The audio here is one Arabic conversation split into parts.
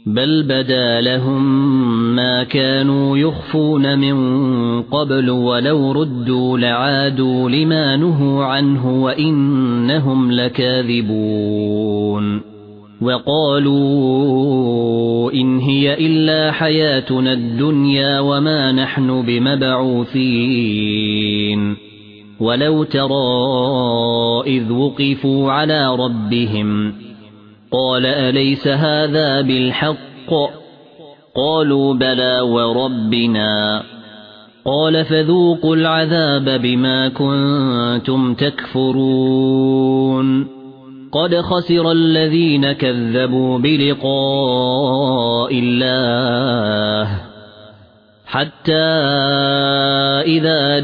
بل بدا لهم ما كانوا يخفون من قبل ولو ردوا لعادوا لما نهوا عنه وإنهم لكاذبون وقالوا إن هي إلا حياتنا الدنيا وما نحن بمبعوثين ولو ترى إذ وقفوا على ربهم قال أليس هذا بالحق قالوا بلى وربنا قال فذوقوا العذاب بما كنتم تكفرون قد خسر الذين كذبوا بلقاء الله حتى إذا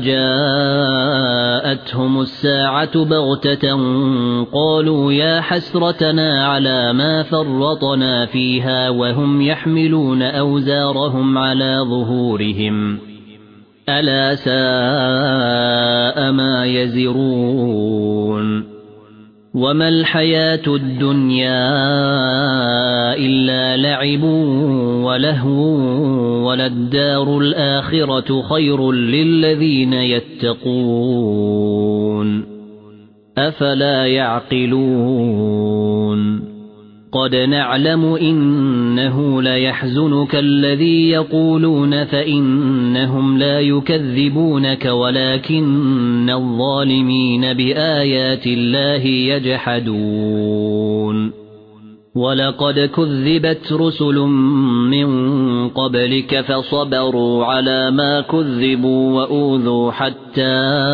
جاءتهم الساعة بغتة قالوا يا حسرتنا على ما فرطنا فيها وهم يحملون أوزارهم على ظهورهم ألا ساء ما يزرون وما الحياة الدنيا إلا لعب ولهو وللدار الآخرة خير للذين يتقون أفلا يعقلون قد نعلم إنه ليحزنك الذي يقولون فإنهم لا يكذبونك ولكن الظالمين بآيات الله يجحدون ولقد كذبت رسل من قبلك فصبروا على ما كذبوا وأوذوا حتى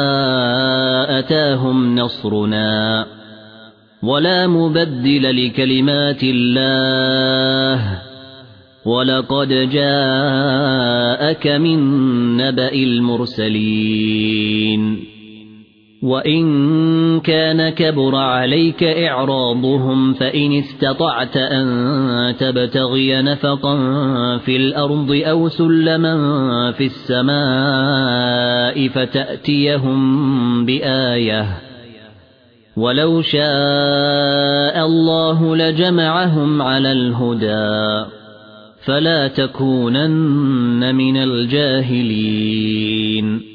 أتاهم نصرنا ولا مبدل لكلمات الله ولقد جاءك من نبأ المرسلين وإن كان كبر عليك إعراضهم فإن استطعت أن تبتغي نفقا في الأرض أو سلما في السماء فتأتيهم بآية ولو شاء الله لجمعهم على الهدى فلا تكونن من الجاهلين